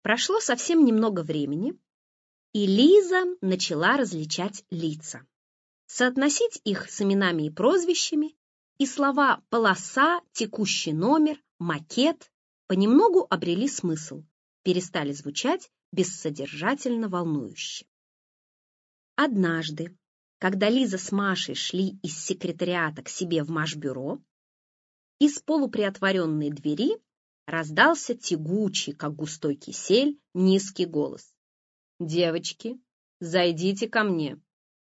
Прошло совсем немного времени, и Лиза начала различать лица, соотносить их с именами и прозвищами, и слова «полоса», «текущий номер», «макет» понемногу обрели смысл, перестали звучать бессодержательно волнующе. Однажды, когда Лиза с Машей шли из секретариата к себе в Машбюро, из полуприотворенной двери раздался тягучий, как густой кисель, низкий голос. «Девочки, зайдите ко мне».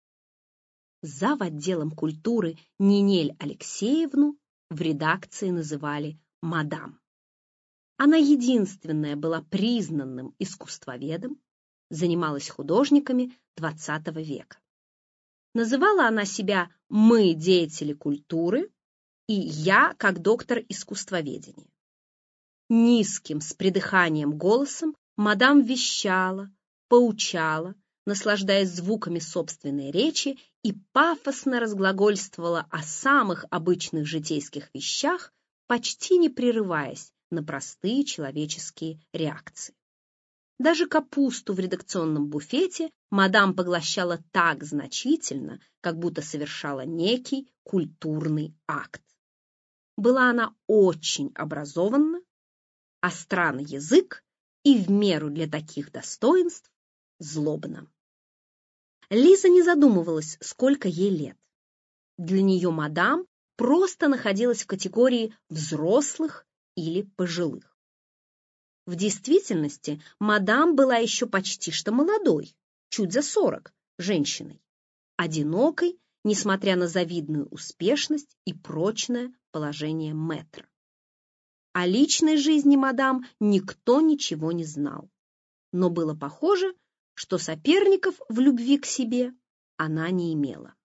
Зав. Отделом культуры Нинель Алексеевну в редакции называли мадам. Она единственная была признанным искусствоведом, занималась художниками XX века. Называла она себя «мы, деятели культуры», и «я, как доктор искусствоведения». Низким, с придыханием голосом мадам вещала, поучала, наслаждаясь звуками собственной речи, и пафосно разглагольствовала о самых обычных житейских вещах, почти не прерываясь на простые человеческие реакции. Даже капусту в редакционном буфете мадам поглощала так значительно, как будто совершала некий культурный акт. Была она очень образованна, остра на язык и в меру для таких достоинств злобна. Лиза не задумывалась, сколько ей лет. Для нее мадам просто находилась в категории взрослых или пожилых. В действительности мадам была еще почти что молодой, чуть за 40, женщиной, одинокой, несмотря на завидную успешность и прочное положение мэтра. О личной жизни мадам никто ничего не знал, но было похоже, что соперников в любви к себе она не имела.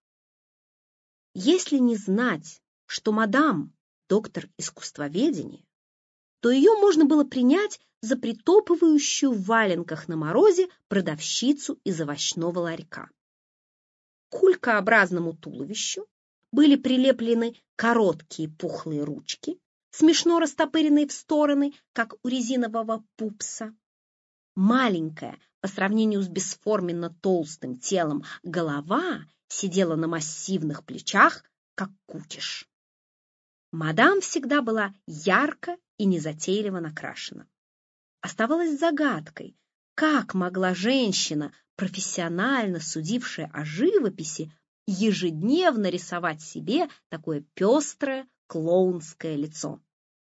Если не знать, что мадам доктор искусствоведения, то ее можно было принять за притопывающую в валенках на морозе продавщицу из овощного ларька. К кулькообразному туловищу были прилеплены короткие пухлые ручки, смешно растопыренные в стороны, как у резинового пупса. Маленькая, по сравнению с бесформенно толстым телом, голова сидела на массивных плечах, как кукиш. Мадам всегда была ярко и незатейливо накрашена. Оставалось загадкой, как могла женщина, профессионально судившая о живописи, ежедневно рисовать себе такое пестрое клоунское лицо.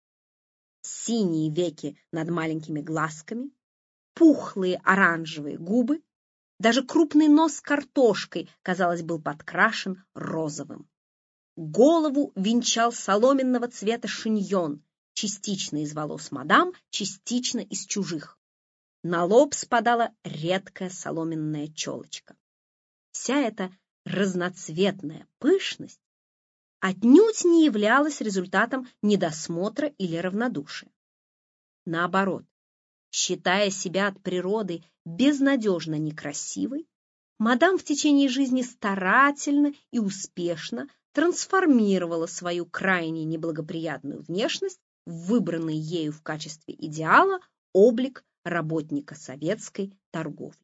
Синие веки над маленькими глазками, пухлые оранжевые губы, даже крупный нос с картошкой, казалось, был подкрашен розовым. Голову венчал соломенного цвета шиньон, частично из волос мадам, частично из чужих. На лоб спадала редкая соломенная челочка. Вся эта разноцветная пышность отнюдь не являлась результатом недосмотра или равнодушия. Наоборот, считая себя от природы безнадежно некрасивой, мадам в течение жизни старательно и успешно трансформировала свою крайне неблагоприятную внешность в выбранный ею в качестве идеала облик работника советской торговли.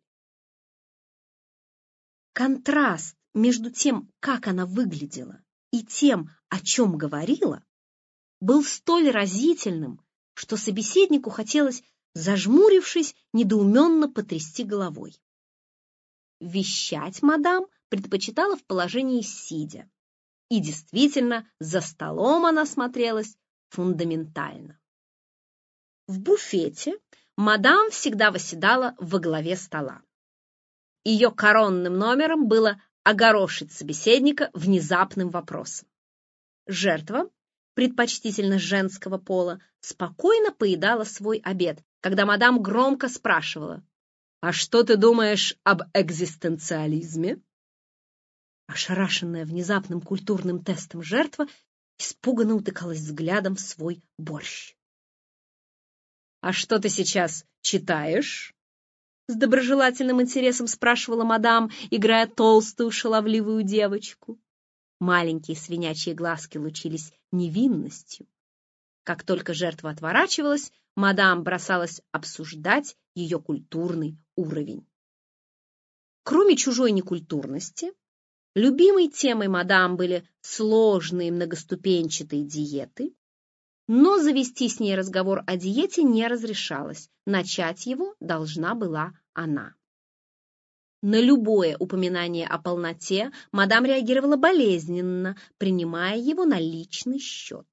Контраст между тем, как она выглядела, и тем, о чем говорила, был столь разительным, что собеседнику хотелось, зажмурившись, недоуменно потрясти головой. Вещать мадам предпочитала в положении сидя, и действительно за столом она смотрелась фундаментально. В буфете мадам всегда восседала во главе стола. Ее коронным номером было огорошить собеседника внезапным вопросом. Жертва, предпочтительно женского пола, спокойно поедала свой обед, когда мадам громко спрашивала: «А что ты думаешь об экзистенциализме?» Ошарашенная внезапным культурным тестом жертва испуганно утыкалась взглядом в свой борщ. «А что ты сейчас читаешь?» С доброжелательным интересом спрашивала мадам, играя толстую шаловливую девочку. Маленькие свинячьи глазки лучились невинностью. Как только жертва отворачивалась, мадам бросалась обсуждать ее культурный уровень. Кроме чужой некультурности, любимой темой мадам были сложные многоступенчатые диеты, но завести с ней разговор о диете не разрешалось, начать его должна была она. На любое упоминание о полноте мадам реагировала болезненно, принимая его на личный счет.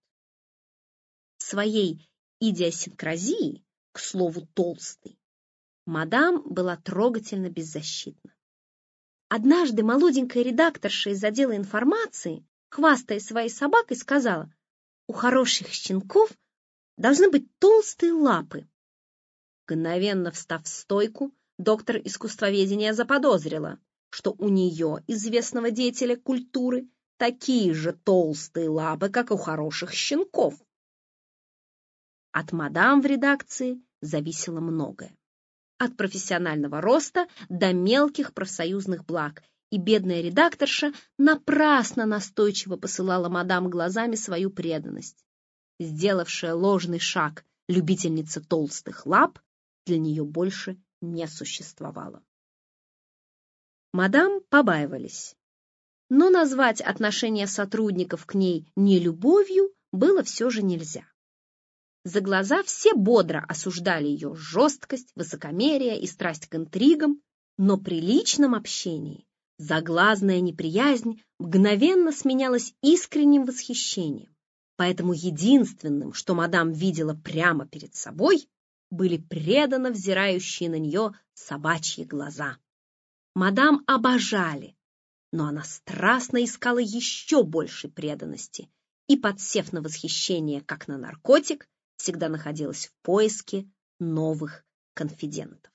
Своей идиосинкразией, к слову, толстой, мадам была трогательно беззащитна. Однажды молоденькая редакторша из отдела информации, хвастая своей собакой, сказала: «У хороших щенков должны быть толстые лапы». Мгновенно встав в стойку, доктор искусствоведения заподозрила, что у нее, известного деятеля культуры, такие же толстые лапы, как у хороших щенков. От мадам в редакции зависело многое. От профессионального роста до мелких профсоюзных благ, и бедная редакторша напрасно настойчиво посылала мадам глазами свою преданность. Сделавшая ложный шаг любительница толстых лап для нее больше не существовало. Мадам побаивались, но назвать отношение сотрудников к ней нелюбовью было все же нельзя. За глаза все бодро осуждали ее жесткость, высокомерие и страсть к интригам, но при личном общении заглазная неприязнь мгновенно сменялась искренним восхищением. Поэтому единственным, что мадам видела прямо перед собой, были преданно взирающие на нее собачьи глаза. Мадам обожали, но она страстно искала еще большей преданности и, подсев на восхищение как на наркотик, всегда находилась в поиске новых конфидентов.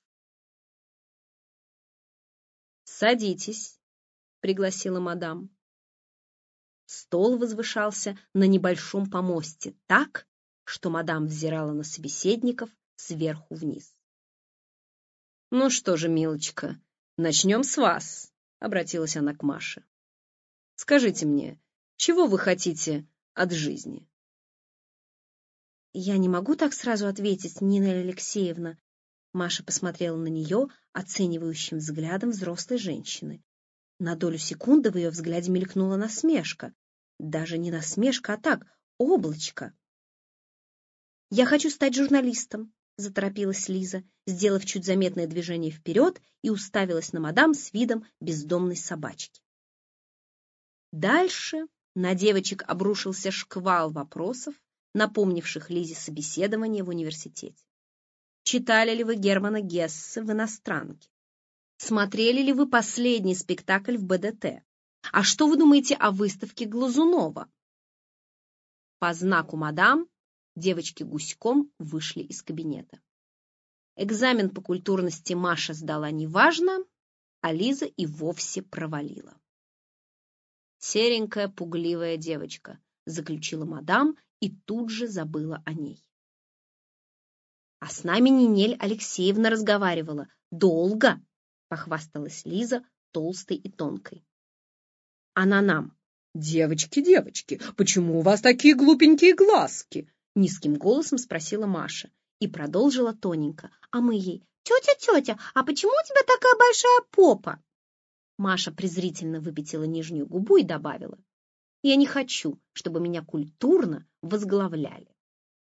«Садитесь», — пригласила мадам. Стол возвышался на небольшом помосте так, что мадам взирала на собеседников сверху вниз. «Ну что же, милочка, начнем с вас», — обратилась она к Маше. «Скажите мне, чего вы хотите от жизни?» «Я не могу так сразу ответить, Нина Алексеевна». Маша посмотрела на нее оценивающим взглядом взрослой женщины. На долю секунды в ее взгляде мелькнула насмешка. Даже не насмешка, а так, облачко. «Я хочу стать журналистом», — заторопилась Лиза, сделав чуть заметное движение вперед и уставилась на мадам с видом бездомной собачки. Дальше на девочек обрушился шквал вопросов, напомнивших Лизе собеседование в университете. Читали ли вы Германа Гессе в «Иностранке»? Смотрели ли вы последний спектакль в БДТ? А что вы думаете о выставке Глазунова? По знаку мадам девочки гуськом вышли из кабинета. Экзамен по культурности Маша сдала неважно, а Лиза и вовсе провалила. «Серенькая, пугливая девочка», — заключила мадам и тут же забыла о ней. «А с нами Нинель Алексеевна разговаривала. Долго!» — похвасталась Лиза толстой и тонкой. Она нам: «Девочки, девочки, почему у вас такие глупенькие глазки?» — низким голосом спросила Маша и продолжила тоненько, а мы ей: «Тетя, тетя, а почему у тебя такая большая попа?» Маша презрительно выпятила нижнюю губу и добавила: «Я не хочу, чтобы меня культурно возглавляли».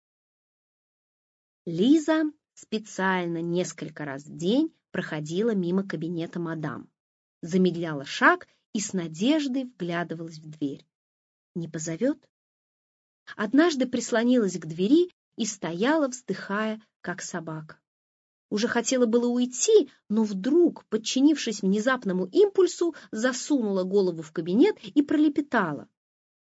Лиза специально несколько раз в день проходила мимо кабинета мадам, замедляла шаг и с надеждой вглядывалась в дверь. Не позовет? Однажды прислонилась к двери и стояла, вздыхая, как собака. Уже хотела было уйти, но вдруг, подчинившись внезапному импульсу, засунула голову в кабинет и пролепетала: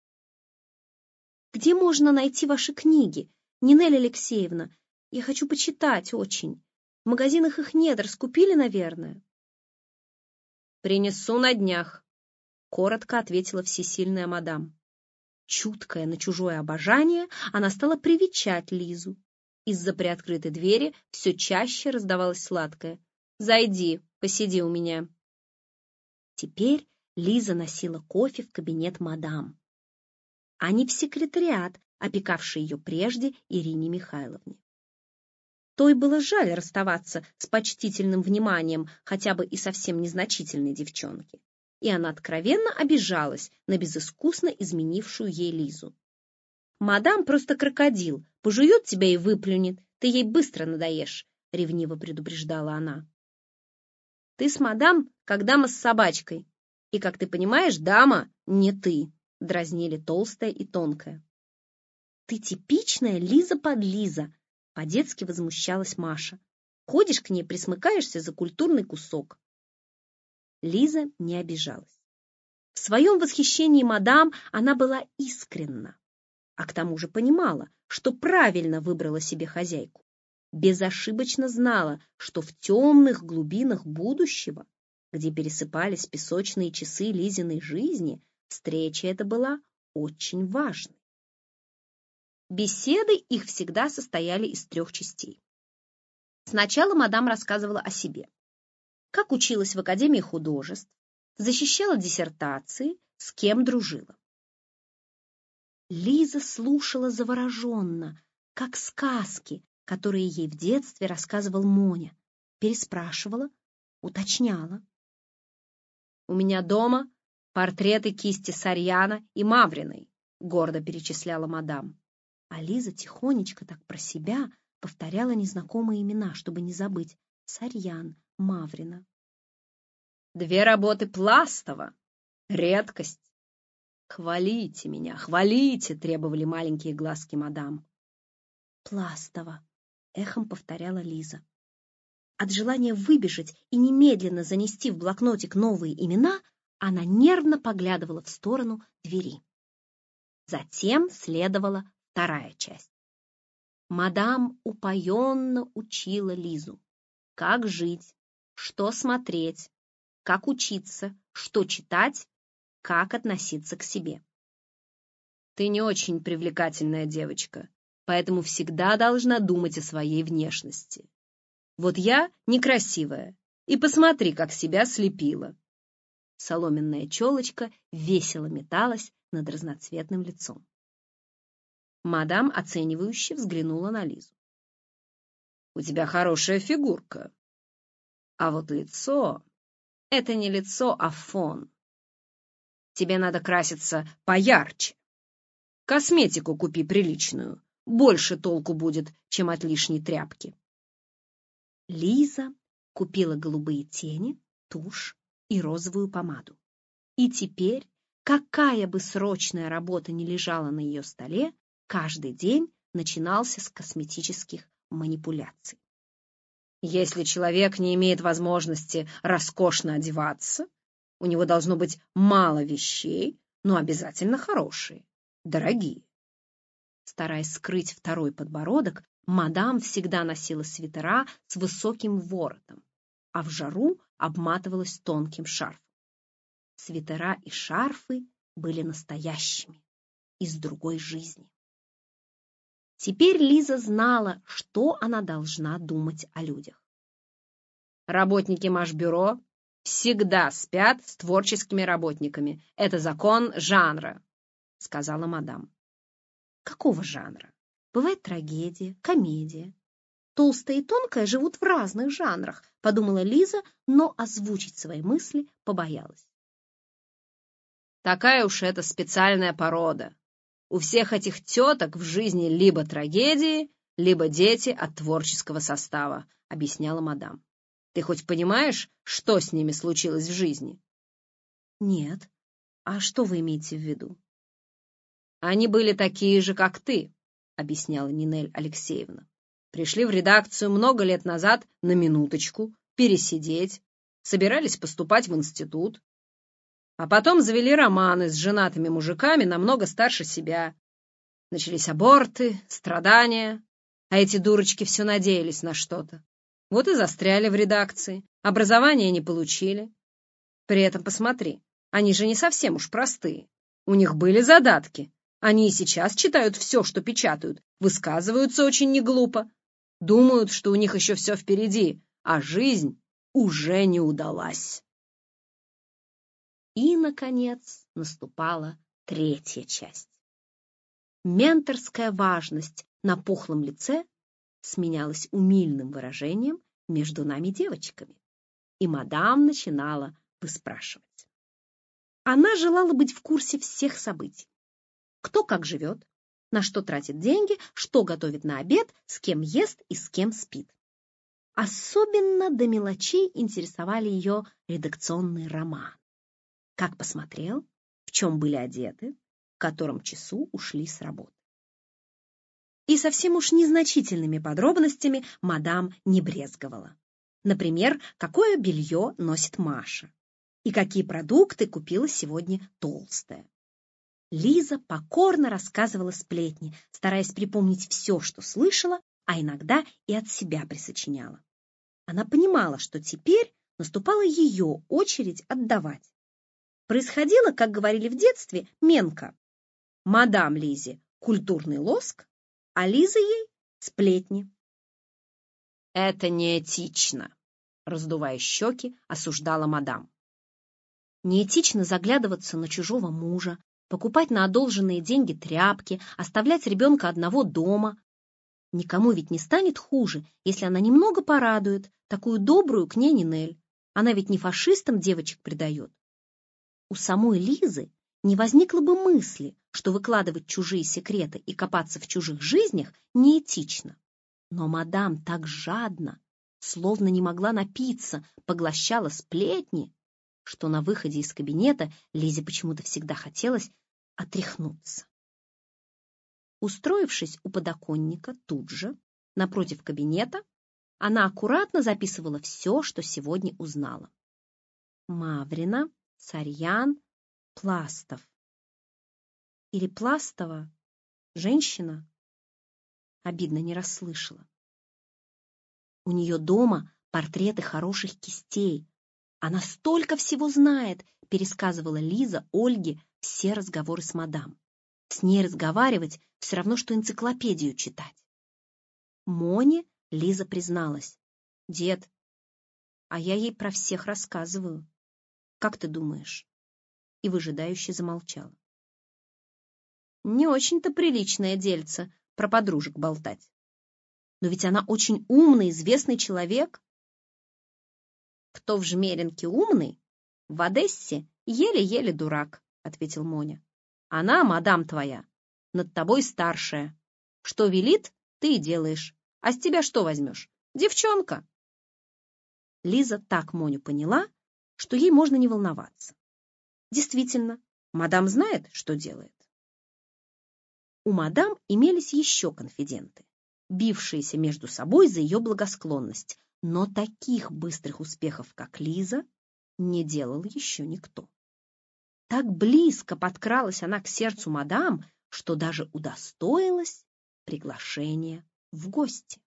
«Где можно найти ваши книги, Нинель Алексеевна? Я хочу почитать очень. В магазинах их нет, раскупили, наверное». «Принесу на днях», — коротко ответила всесильная мадам. Чуткая на чужое обожание, она стала привечать Лизу. Из-за приоткрытой двери все чаще раздавалось сладкое: «Зайди, посиди у меня». Теперь Лиза носила кофе в кабинет мадам, а не в секретариат, опекавший ее прежде Ирине Михайловне. Той было жаль расставаться с почтительным вниманием хотя бы и совсем незначительной девчонки, и она откровенно обижалась на безыскусно изменившую ей Лизу. «Мадам просто крокодил, пожует тебя и выплюнет, ты ей быстро надоешь», — ревниво предупреждала она. «Ты с мадам, как дама с собачкой, и, как ты понимаешь, дама не ты», — дразнили толстая и тонкая. «Ты типичная Лиза-подлиза», — по-детски возмущалась Маша. «Ходишь к ней, присмыкаешься за культурный кусок». Лиза не обижалась. В своем восхищении мадам она была искренна, а к тому же понимала, что правильно выбрала себе хозяйку. Безошибочно знала, что в темных глубинах будущего, где пересыпались песочные часы Лизиной жизни, встреча эта была очень важной. Беседы их всегда состояли из 3 частей. Сначала мадам рассказывала о себе, как училась в Академии художеств, защищала диссертации, с кем дружила. Лиза слушала завороженно, как сказки, которые ей в детстве рассказывал Моня, переспрашивала, уточняла. «У меня дома портреты кисти Сарьяна и Мавриной», — гордо перечисляла мадам. А Лиза тихонечко так про себя повторяла незнакомые имена, чтобы не забыть. Сарьян, Маврина. 2 работы Пластова. Редкость. «Хвалите меня, хвалите!» — требовали маленькие глазки мадам. «Пластова», — эхом повторяла Лиза. От желания выбежать и немедленно занести в блокнотик новые имена, она нервно поглядывала в сторону двери. Затем следовала 2 часть. Мадам упоенно учила Лизу, как жить, что смотреть, как учиться, что читать, как относиться к себе. «Ты не очень привлекательная девочка, поэтому всегда должна думать о своей внешности. Вот я некрасивая, и посмотри, как себя слепила». Соломенная челочка весело металась над разноцветным лицом. Мадам оценивающе взглянула на Лизу. «У тебя хорошая фигурка, а вот лицо — это не лицо, а фон. Тебе надо краситься поярче. Косметику купи приличную, больше толку будет, чем от лишней тряпки». Лиза купила голубые тени, тушь и розовую помаду. И теперь, какая бы срочная работа ни лежала на ее столе, каждый день начинался с косметических манипуляций. Если человек не имеет возможности роскошно одеваться, у него должно быть мало вещей, но обязательно хорошие, дорогие. Стараясь скрыть 2 подбородок, мадам всегда носила свитера с высоким воротом, а в жару обматывалась тонким шарфом. Свитера и шарфы были настоящими, из другой жизни. Теперь Лиза знала, что она должна думать о людях. «Работники Машбюро всегда спят с творческими работниками. Это закон жанра», — сказала мадам. «Какого жанра? Бывает трагедия, комедия. Толстая и тонкая живут в разных жанрах», — подумала Лиза, но озвучить свои мысли побоялась. «Такая уж это специальная порода. У всех этих теток в жизни либо трагедии, либо дети от творческого состава», — объясняла мадам. «Ты хоть понимаешь, что с ними случилось в жизни?» «Нет. А что вы имеете в виду?» «Они были такие же, как ты», — объясняла Нинель Алексеевна. «Пришли в редакцию много лет назад на минуточку, пересидеть, собирались поступать в институт, а потом завели романы с женатыми мужиками намного старше себя. Начались аборты, страдания, а эти дурочки все надеялись на что-то. Вот и застряли в редакции, образования не получили. При этом посмотри, они же не совсем уж простые. У них были задатки. Они и сейчас читают все, что печатают, высказываются очень неглупо, думают, что у них еще все впереди, а жизнь уже не удалась». И, наконец, наступала 3 часть. Менторская важность на пухлом лице сменялось умильным выражением «между нами девочками», и мадам начинала выспрашивать. Она желала быть в курсе всех событий. Кто как живет, на что тратит деньги, что готовит на обед, с кем ест и с кем спит. Особенно до мелочей интересовали ее редакционный роман. Как посмотрел, в чем были одеты, в котором часу ушли с работы. И совсем уж незначительными подробностями мадам не брезговала. Например, какое белье носит Маша и какие продукты купила сегодня толстая. Лиза покорно рассказывала сплетни, стараясь припомнить все, что слышала, а иногда и от себя присочиняла. Она понимала, что теперь наступала ее очередь отдавать. Происходило, как говорили в детстве, менка. Мадам Лизе культурный лоск, а Лиза ей сплетни. «Это неэтично», — раздувая щеки, осуждала мадам. Неэтично заглядываться на чужого мужа, покупать на одолженные деньги тряпки, оставлять ребенка одного дома. Никому ведь не станет хуже, если она немного порадует такую добрую к ней Нинель. Она ведь не фашистам девочек предает. У самой Лизы не возникло бы мысли, что выкладывать чужие секреты и копаться в чужих жизнях неэтично. Но мадам так жадно, словно не могла напиться, поглощала сплетни, что на выходе из кабинета Лизе почему-то всегда хотелось отряхнуться. Устроившись у подоконника тут же, напротив кабинета, она аккуратно записывала все, что сегодня узнала. Маврина, Сарьян, Пластов. Или Пластова, женщина? Обидно, не расслышала. У нее дома портреты хороших кистей. Она столько всего знает, пересказывала Лиза Ольге все разговоры с мадам. С ней разговаривать все равно, что энциклопедию читать. Моне Лиза призналась: «Дед, а я ей про всех рассказываю. Как ты думаешь?» И выжидающе замолчала. Не очень-то приличное дельце про подружек болтать. Но ведь она очень умный, известный человек. Кто в Жмеринке умный, в Одессе еле-еле дурак, ответил Моня. Она, мадам твоя, над тобой старшая. Что велит, ты и делаешь. А с тебя что возьмешь? Девчонка. Лиза так Моню поняла, что ей можно не волноваться. Действительно, мадам знает, что делает. У мадам имелись еще конфиденты, бившиеся между собой за ее благосклонность, но таких быстрых успехов, как Лиза, не делал еще никто. Так близко подкралась она к сердцу мадам, что даже удостоилась приглашения в гости.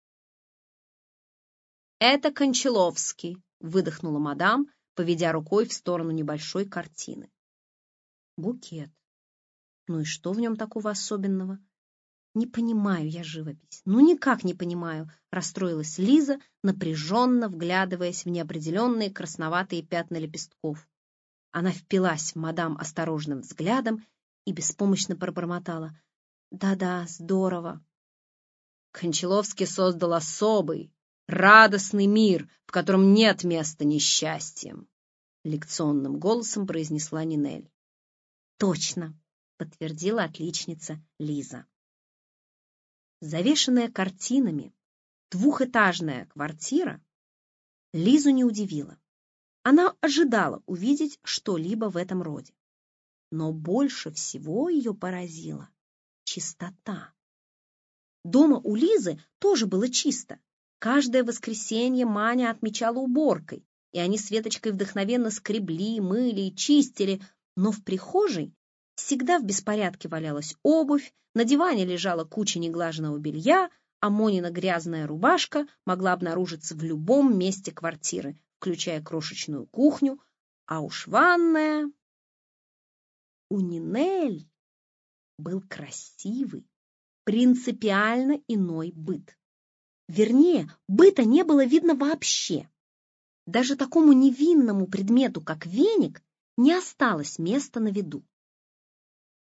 «Это Кончаловский», — выдохнула мадам, поведя рукой в сторону небольшой картины. Букет. Ну и что в нем такого особенного? Не понимаю я живопись. Ну никак не понимаю, расстроилась Лиза, напряженно вглядываясь в неопределенные красноватые пятна лепестков. Она впилась в мадам осторожным взглядом и беспомощно пробормотала: «Да-да, здорово». Кончаловский создал особый, радостный мир, в котором нет места несчастьям, лекционным голосом произнесла Нинель. Точно, подтвердила отличница Лиза. Завешенная картинами двухэтажная квартира Лизу не удивила. Она ожидала увидеть что-либо в этом роде. Но больше всего ее поразила чистота. Дома у Лизы тоже было чисто. Каждое воскресенье Маня отмечала уборкой, и они с Веточкой вдохновенно скребли, мыли и чистили, но в прихожей всегда в беспорядке валялась обувь, на диване лежала куча неглаженного белья, а Монина грязная рубашка могла обнаружиться в любом месте квартиры, включая крошечную кухню, а уж ванная... У Нинель был красивый, принципиально иной быт. Вернее, быта не было видно вообще. Даже такому невинному предмету, как веник, не осталось места на виду.